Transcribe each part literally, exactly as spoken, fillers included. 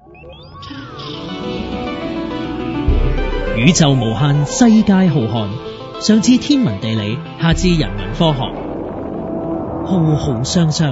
宇宙無限，世界浩瀚，上至天文地理，下至人文科學，浩浩湯湯。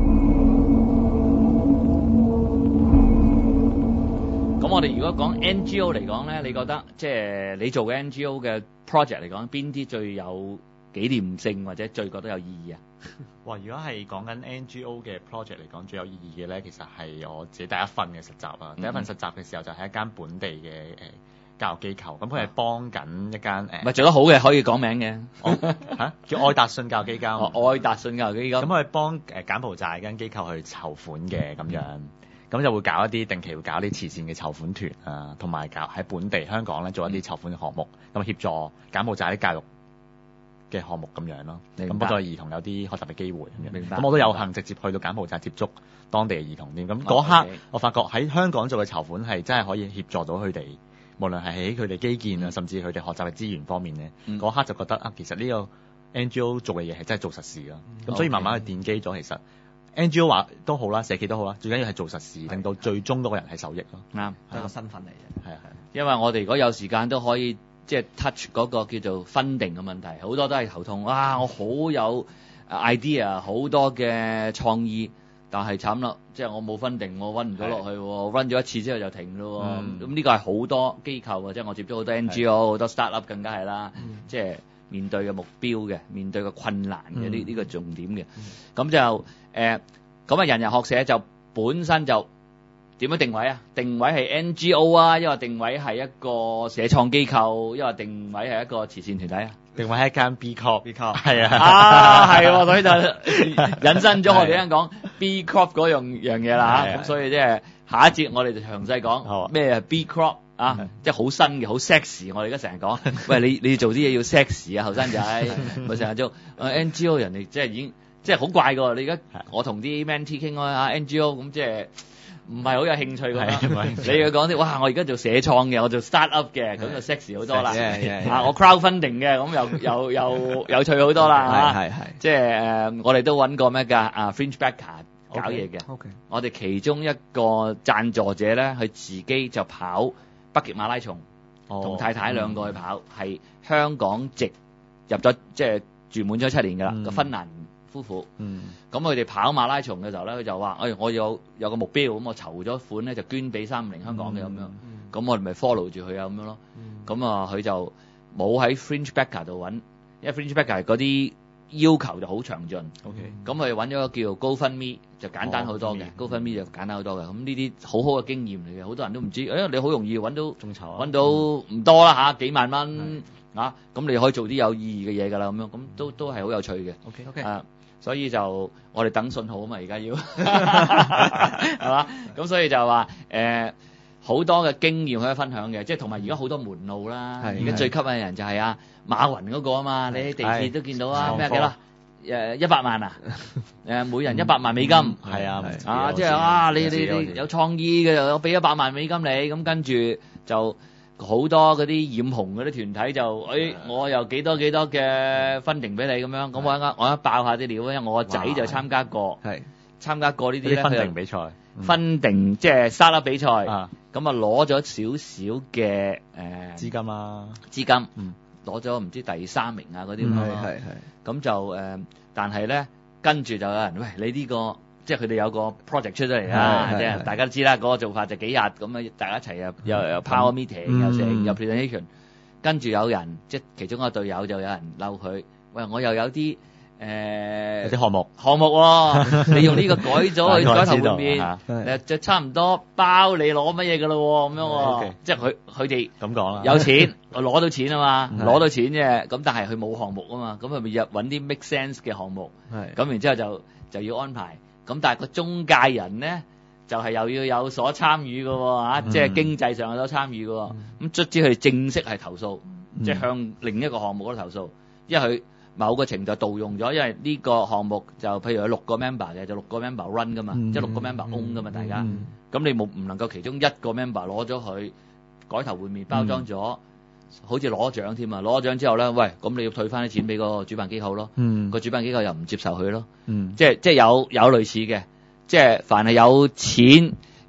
咁我哋如果講 N G O 嚟講咧，你覺得即係你做嘅 N G O 嘅 project 嚟講，邊啲最有紀念性或者最覺得有意義啊？ 哇！如果係講緊 N G O 嘅 project 嚟講，最有意義嘅咧，其實係我自己第一份嘅實習啊。 嗯、 第一份實習嘅時候就係一間本地嘅誒教育機構，咁佢係幫緊一間誒，唔、 呃、係做得好嘅可以講名嘅， 嚇、哦、叫愛達信教育基金。 哦，愛達信教育基金。咁佢係幫誒柬埔寨間機構去籌款嘅咁樣。咁就會搞一啲定期會搞一啲慈善嘅籌款團啊，同埋搞喺本地香港咧做一啲籌款嘅項目，咁協助柬埔寨啲教育嘅項目咁樣咯。咁幫助兒童有啲學習嘅機會咁樣。 明白。 咁我都有幸直接去到柬埔寨接觸當地嘅兒童添。咁嗰刻我發覺喺香港做嘅籌款係真係可以協助到佢哋，無論係喺佢哋基建啊，甚至佢哋學習嘅資源方面咧。嗰、嗯、刻就覺得啊，其實呢個 N G O 做嘅嘢係真係做實事咯。咁、嗯、所以慢慢去奠基咗，其實。N G O 話都好啦，社企都好啦，最緊要係做實事，令到最終嗰個人係受益咯。 啱， 係個身份嚟嘅。 係啊係。 因為我哋如果有時間都可以即係 touch 嗰個叫做 funding 嘅問題，好多都係頭痛。哇！我好有 idea， 好多嘅創意，但係慘啦，即係我冇 funding，我温唔到落去，run 咗一次之後就停咯。咁、嗯、呢個係好多機構，即係我接觸好多 N G O， 好多 startup 更加係啦，嗯、即係面對嘅目標嘅，面對嘅困難嘅呢呢個重點嘅，咁、嗯、就。誒咁啊！人人學社就本身就點樣定位啊？定位係 N G O 啊，因為定位係一個社創機構，因為定位係一個慈善團體啊。 定位係一間 B Corp，B Corp 係啊， 啊係喎，所以就引申咗我哋啱講 B Corp 嗰樣樣嘢啦嚇。咁所以即係下一節我哋就詳細講咩係 B Corp 啊，即係好新嘅，好 sexy。我哋而家成日講，喂你你做啲嘢要 sexy 啊，後生仔咪成日做 N G O 人哋即係已經。即係好怪㗎，你而家我同啲 mentee 傾開啊 N G O 咁，即係唔係好有興趣㗎。你要講啲哇，我而家做社創嘅，我做 start up 嘅，咁就 sexy 好多啦。啊，我 crowdfunding 嘅，咁又又又有趣好多啦。係係係，即係誒，我哋都揾過咩㗎？啊 Fringe Backer 搞嘢嘅。Okay, okay. 我哋其中一個贊助者咧，佢自己就跑北極馬拉松，同、oh, 太太兩個去跑，係、嗯、香港籍入咗即係住滿咗七年㗎啦，個、嗯、芬蘭夫婦，咁佢哋跑馬拉松嘅時候咧，佢就話：，誒、哎，我有有個目標，咁我籌咗款咧，就捐俾三五零香港嘅咁、嗯、樣，咁、嗯、我哋咪 follow 住佢啊，咁樣咯。咁、嗯、啊，佢就冇喺 Fringe Backer 度揾，因為 Fringe Backer 嗰啲要求就好詳盡。OK，咁佢揾咗個叫 GoFundMe，就簡單好多嘅、哦、，GoFundMe 就簡單好多嘅。咁呢啲好好嘅經驗嚟嘅，好多人都唔知，誒、哎，你好容易揾到眾籌，揾到唔多啦嚇，幾萬蚊啊，咁你可以做啲有意義嘅嘢㗎啦，咁樣，咁都都係好有趣嘅。OK OK，啊。所以就我哋等信號啊嘛，而家要係嘛？咁所以就話誒好多嘅經驗可以分享嘅，即係同埋而家好多門路啦。而家最吸引嘅人就係啊馬雲嗰個啊嘛，你喺地鐵都見到啊咩幾多誒一百萬啊誒每人一百萬美金係啊啊即係啊你你你有創意嘅，我俾一百萬美金你，咁跟住就。好多嗰啲染紅嗰啲團體就，誒、哎，我又幾多幾多嘅funding俾你咁樣，咁我一我一爆下啲料，因為我個仔就參加過，係參加過呢啲咧，funding 比賽，funding即係沙粒比賽，咁啊攞咗少少嘅誒資金啊，資金，嗯，攞咗唔知第三名啊嗰啲咁咯，係係，咁就誒、呃，但係咧跟住就有人，喂，你呢、這個。即係佢哋有個 project 出咗嚟啦，即係大家都知啦，嗰、那個做法就幾日咁啊，大家一齊又又又 power meeting，、嗯、又成又 presentation，、嗯、跟住有人即係其中一個隊友就有人嬲佢，喂，我又有啲誒有啲項目項目喎、哦，你用呢個改咗去改頭換面，誒就差唔多包你攞乜嘢㗎咯喎，咁樣喎，即係佢佢哋咁講啦，有錢我攞到錢啊嘛，攞到錢啫，咁但係佢冇項目啊嘛，咁佢咪入揾啲 make sense 嘅項目，咁然之後就就要安排。咁但係個中介人咧，就係、是、又要有所參與嘅喎、啊嗯，即係經濟上有所參與嘅喎。咁卒之佢正式係投訴，嗯、即係向另一個項目嗰度投訴，因為佢某個程度盜用咗，因為呢個項目就譬如有六個 member 嘅，就六個 member run 噶嘛，嗯、即係六個 member own 噶嘛，大家。咁、嗯、你冇唔能夠其中一個 member 攞咗佢改頭換面包裝咗、嗯，好似攞獎添啊！攞獎之後咧，喂，咁你要退翻啲錢俾個主辦機構咯。嗯，個主辦機構又唔接受佢咯。嗯，即係即係有有類似嘅，即係凡係有錢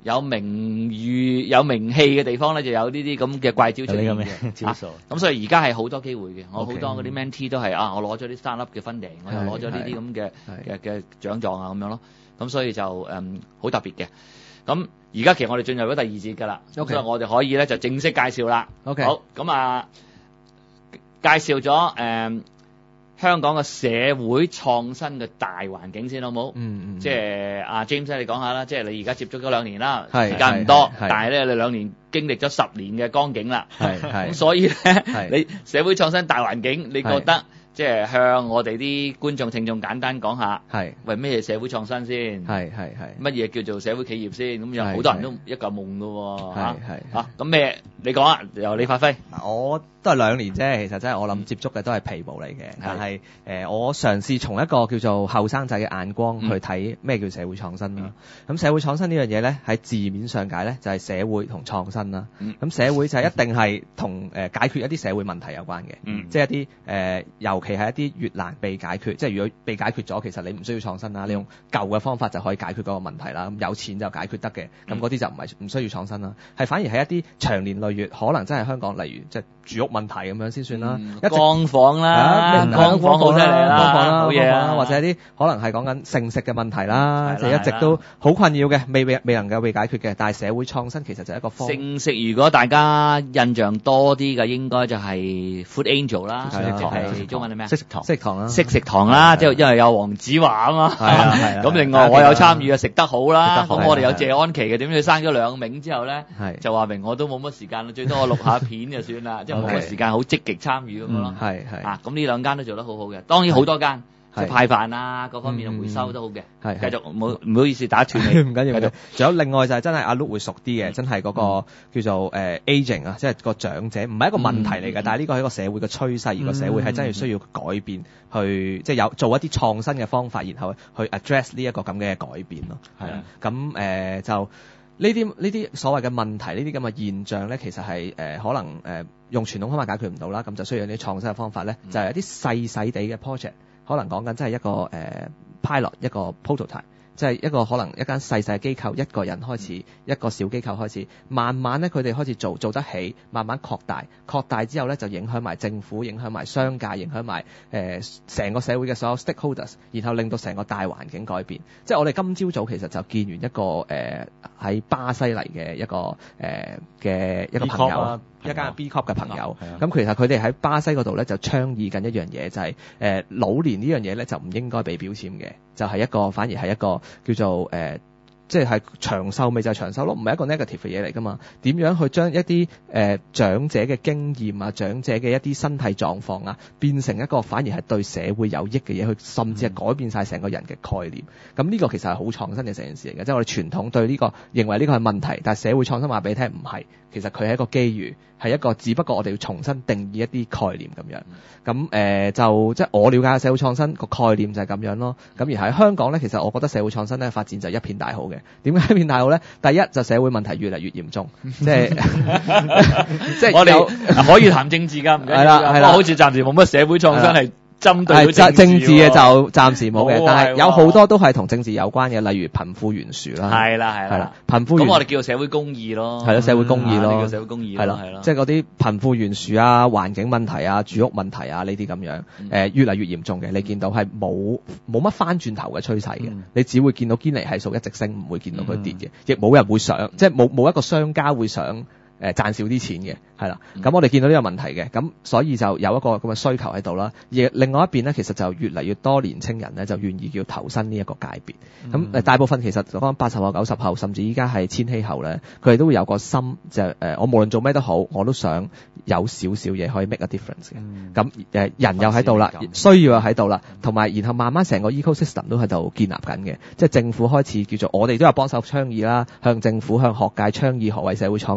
有名譽、有名氣嘅地方咧，就有呢啲咁嘅怪招出現嘅招數。 咁所以而家係好多機會嘅，我好 Okay. 多嗰啲 mentee 都係啊，我攞咗啲 startup 嘅 funding，我又攞咗呢啲咁嘅嘅嘅獎狀啊咁樣咯。咁所以就誒好、嗯、特別嘅。咁而家其實我哋進入咗第二節㗎啦，咁、okay. 所以我哋可以咧就正式介紹啦。 OK， 好咁啊，介紹咗誒。嗯香港嘅社會創新嘅大環境先好冇？嗯嗯，即係阿 James 你講下啦，即係你而家接觸咗兩年啦，時間唔多，但係咧你兩年經歷咗十年嘅光景啦，係係，咁所以咧你社會創新大環境，你覺得即係向我哋啲觀眾聽眾簡單講下，係為咩社會創新先？係係係，乜嘢叫做社會企業先？咁有好多人都一嚿夢㗎喎，係係嚇，咁咩？你講啊，由你發揮。 我都係兩年啫，其實真係我諗接觸嘅都係皮毛嚟嘅。但係誒、呃，我嘗試從一個叫做後生仔嘅眼光去睇咩叫社會創新啦。咁、嗯、社會創新呢樣嘢咧，喺字面上解咧就係、是、社會同創新啦。咁、嗯、社會就係一定係同誒解決一啲社會問題有關嘅、嗯，即係一啲誒、呃，尤其係一啲越難被解決，即係如果被解決咗，其實你唔需要創新啦，你用舊嘅方法就可以解決嗰個問題啦。咁有錢就解決得嘅，咁嗰啲就唔係唔需要創新啦。係反而係一啲長年累月，可能真係香港，例如即係住屋問題咁樣先算啦。 嗯、光房啦， 光房好犀利啦，光房啦， 好嘢啦， 或者啲可能係講緊性食嘅問題啦，就一直都好困擾嘅，未未未能夠被解決嘅。但係社會創新其實就係一個方性食，如果大家印象多啲嘅，應該就係 Food Angel 啦，係中文係咩？ 識食堂，識食堂啦， 識食堂啦，即係因為有黃子華啊嘛。係啊係啊。咁另外我有參與啊，食得好啦。咁我哋有謝安琪嘅，點知佢生咗兩名之後咧，就話明我都冇乜時間啦，最多我錄下片就算啦，即係冇乜時間好積極參與咁樣咯。係係。啊，咁呢兩間都做得好好嘅，當然好多間。即係派飯啊，各方面嘅回收都好嘅。係、嗯，繼續唔好唔好意思打斷你， 唔緊要。繼續。仲有另外就係真係阿 Luke 會熟啲嘅，真係嗰個叫做誒、呃、aging 啊，即係個長者，唔係一個問題嚟嘅、嗯，但係呢個係一個社會嘅趨勢，而個社會係真係需要改變，去即係有做一啲創新嘅方法，然後去 address 呢一個咁嘅改變咯。係啊，咁誒、呃、就呢啲呢啲所謂嘅問題，呢啲咁嘅現象咧，其實係誒、呃、可能誒、呃、用傳統方法解決唔到啦，咁就需要啲創新嘅方法咧、嗯，就係、是、一啲細細地嘅 project。可能講緊真係一個誒、呃、pilot 一個 prototype，即係一個可能一間細細嘅機構，一個人開始，一個小機構開始，慢慢咧佢哋開始做做得起，慢慢擴大，擴大之後咧就影響埋政府，影響埋商界，影響埋誒成個社會嘅所有 stakeholders， 然後令到成個大環境改變。即係我哋今朝早其實就見完一個誒喺、呃、巴西嚟嘅一個誒嘅、呃、一個朋友。一間 B Corp 嘅朋友，咁其實佢哋喺巴西嗰度咧就倡議緊一樣嘢，就係、是、誒、呃、老年呢樣嘢咧就唔應該被標籤嘅，就係、是、一個反而係一個叫做誒。呃即係長壽咪就係長壽咯，唔係一個 negative 嘅嘢嚟噶嘛。點樣去將一啲誒、呃、長者嘅經驗啊、長者嘅一啲身體狀況啊，變成一個反而係對社會有益嘅嘢，去甚至係改變晒成個人嘅概念。咁、嗯、呢個其實係好創新嘅成件事嚟嘅，即係我哋傳統對呢、這個認為呢個係問題，但係社會創新話俾你聽唔係，其實佢係一個機遇，係一個只不過我哋要重新定義一啲概念咁樣。咁、嗯、誒、呃、就即係我了解嘅社會創新個概念就係咁樣咯。咁而喺香港咧，其實我覺得社會創新咧發展就一片大好嘅。點解一片大好咧？第一就社會問題越嚟越嚴重，即係即係我哋可以談政治㗎，唔緊要。 係啦係啦， 好似暫時冇乜社會創新係針對政治政治嘅就暫時冇嘅，但係有好多都係同政治有關嘅，例如貧富懸殊啦。係啦係啦，貧富懸殊咁我哋叫社會公義咯。 係咯，社會公義咯， 嗯啊、叫社會公義係咯係咯， 即係嗰啲貧富懸殊啊、環境問題啊、住屋問題啊呢啲咁樣，誒、嗯呃、越嚟越嚴重嘅。你見到係冇冇乜翻轉頭嘅趨勢嘅，你只會見到堅尼係數一直升，唔會見到佢跌嘅，亦、嗯、冇人會想，即係冇冇一個商家會想。誒賺少啲錢嘅，係啦，咁、嗯、我哋見到呢個問題嘅，咁所以就有一個咁嘅需求喺度啦。而另外一邊咧，其實就越嚟越多年青人咧就願意叫投身呢一個界別。咁、嗯、誒大部分其實講八十後、九十後，甚至依家係千禧後咧，佢哋都會有個心，就誒、呃、我無論做咩都好，我都想有少少嘢可以 make a difference 嘅。咁、嗯、誒人又喺度啦，需要又喺度啦，同埋然後慢慢成個 ecosystem 都喺度建立緊嘅。即係政府開始叫做我哋都有幫手倡議啦，向政府向學界倡議何謂社會創新。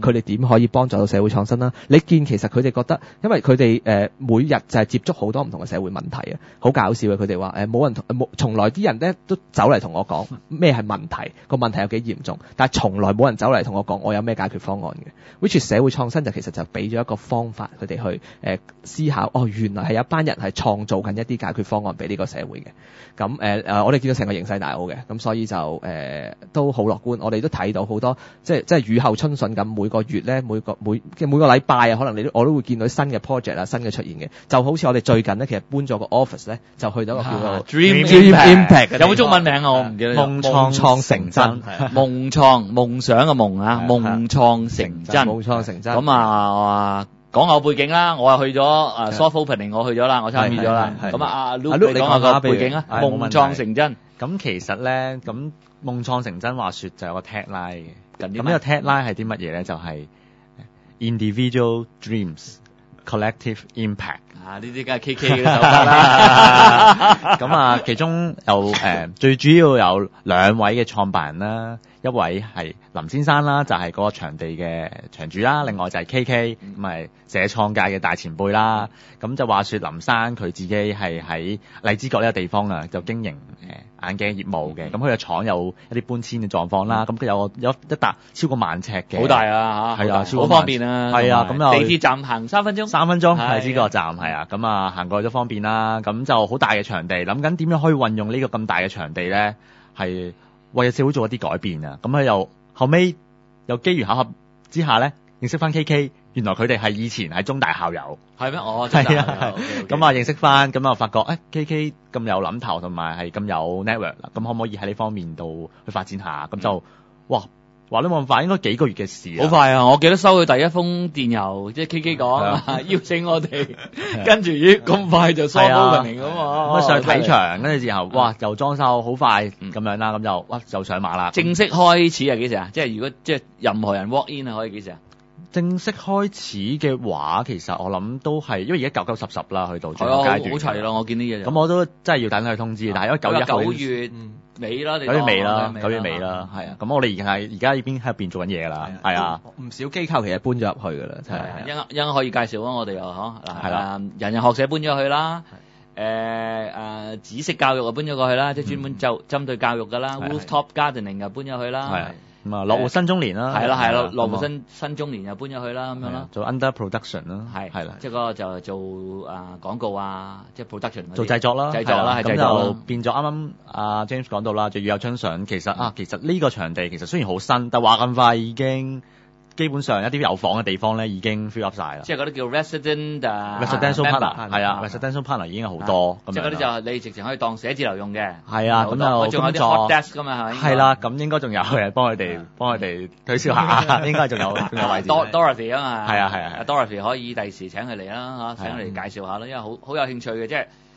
佢哋點可以幫助到社會創新啦。你見其實佢哋覺得，因為佢哋誒每日就係接觸好多唔同嘅社會問題啊，好搞笑嘅。佢哋話誒冇人同冇，從來啲人咧都走嚟同我講咩係問題，個問題有幾嚴重，但係從來冇人走嚟同我講我有咩解決方案嘅。which 社會創新就其實就俾咗一個方法佢哋去誒、呃、思考，哦原來係有一班人係創造緊一啲解決方案俾呢個社會嘅。咁誒誒我哋見到成個形勢大好嘅，咁所以就誒、呃、都好樂觀。我哋都睇到好多即係即係雨後春筍咁，每個月咧每個每嘅每個禮拜啊，可能你都我都會見到新嘅 project 啊，新嘅出現嘅。就好似我哋最近咧，其實搬咗個 office 咧，就去到一個叫做、啊、 Dream, Dream Impact, Impact 有冇中文名啊？我唔記得。 夢創創成真， 夢創夢想嘅夢啊，夢創成真， 夢創成真。 咁啊，講下背景啦，我又去咗啊 soft opening， 我去咗啦，我參與咗啦。咁啊，阿 Luke 你講下個背景啊，夢創成真。 咁其實咧，咁夢創成真話說就有個 tagline 嘅。咁呢個 tagline 係啲乜嘢咧？就係、是、individual dreams collective impact。 啊，呢啲梗係 K K 嘅手法啦。 咁啊，其中有誒、呃、最主要有兩位嘅創辦人啦，一位係林先生啦，就係、是、嗰個場地嘅場主啦，另外就係 K K，咁係社創界嘅大前輩啦。咁就話說林生佢自己係喺荔枝角呢個地方啊，就經營誒眼鏡業務嘅。咁佢嘅廠有一啲搬遷嘅狀況啦。咁佢有有一笪超過萬尺嘅， 好大啊嚇， 係啊， 好方便啊。 係啊，咁地鐵站行三分鐘， 三分鐘荔枝角站係啊。咁啊行過去都方便啦。咁就好大嘅場地，諗緊點樣可以運用呢個咁大嘅場地咧，係為社會做一啲改變啊。咁佢又後尾又機緣巧合之下咧，認識翻 K K。原來佢哋係以前喺中大校友， 係咩？哦，係啊， 咁啊認識翻，咁啊發覺誒 K K 咁有諗頭，同埋係咁有 network 啦，咁可唔可以喺呢方面度去發展下？咁、嗯、就哇話都冇咁快，應該幾個月嘅事。 好快啊！我記得收佢第一封電郵，即係 K K 講邀請我哋，跟住咦咁快就 soft opening咁啊！ 咁啊上去睇場，跟住之後哇又裝修好快咁樣啦，咁就哇就上馬啦。 正式開始係幾時啊？即係如果即係任何人 walk in 啊，可以幾時啊？ 正式開始嘅話，其實我諗都係，因為而家九九十十啦，去到最後階段。 係啊，好齊咯，我見啲嘢。 咁我都真係要等佢通知，但係因為九一九月尾啦， 九月尾啦，九月尾啦，係啊。咁我哋而家而家已經喺入邊做緊嘢㗎啦，係啊。 唔少機構其實搬咗入去㗎啦，係啊。 一一可以介紹啊，我哋又嗬嗱， 係啦， 人人學社搬咗去啦，誒誒紫色教育又搬咗過去啦，即係專門就針對教育㗎啦 ，Rooftop Gardening 又搬咗去啦。 咁啊，樂活新中年啦， 係啦係啦，樂活新新中年又搬咗去啦，咁樣啦， 做 under production 啦，係係啦， 即係嗰個就做啊廣告啊，即係 production 做製作啦， 製作啦，係製作咁就變咗啱啱阿 James 講到啦，就要有春筍。其實啊，其實呢個場地其實雖然好新，但話咁快已經基本上一啲有房嘅地方咧已經 fill up 晒啦。 即係嗰啲叫 resident residential partner 係啊 residential partner 已經有好多。 即係嗰啲就你直情可以當寫字樓用嘅。 係啊，咁就仲有啲 hot desk 㗎嘛係咪？ 係啦，咁應該仲有嘅，幫佢哋幫佢哋推銷下，應該仲有仲有位置。 Dorothy 啊嘛。 係啊係啊。 Dorothy 可以第時請佢嚟啦嚇，請佢嚟介紹下啦，因為好好有興趣嘅即係。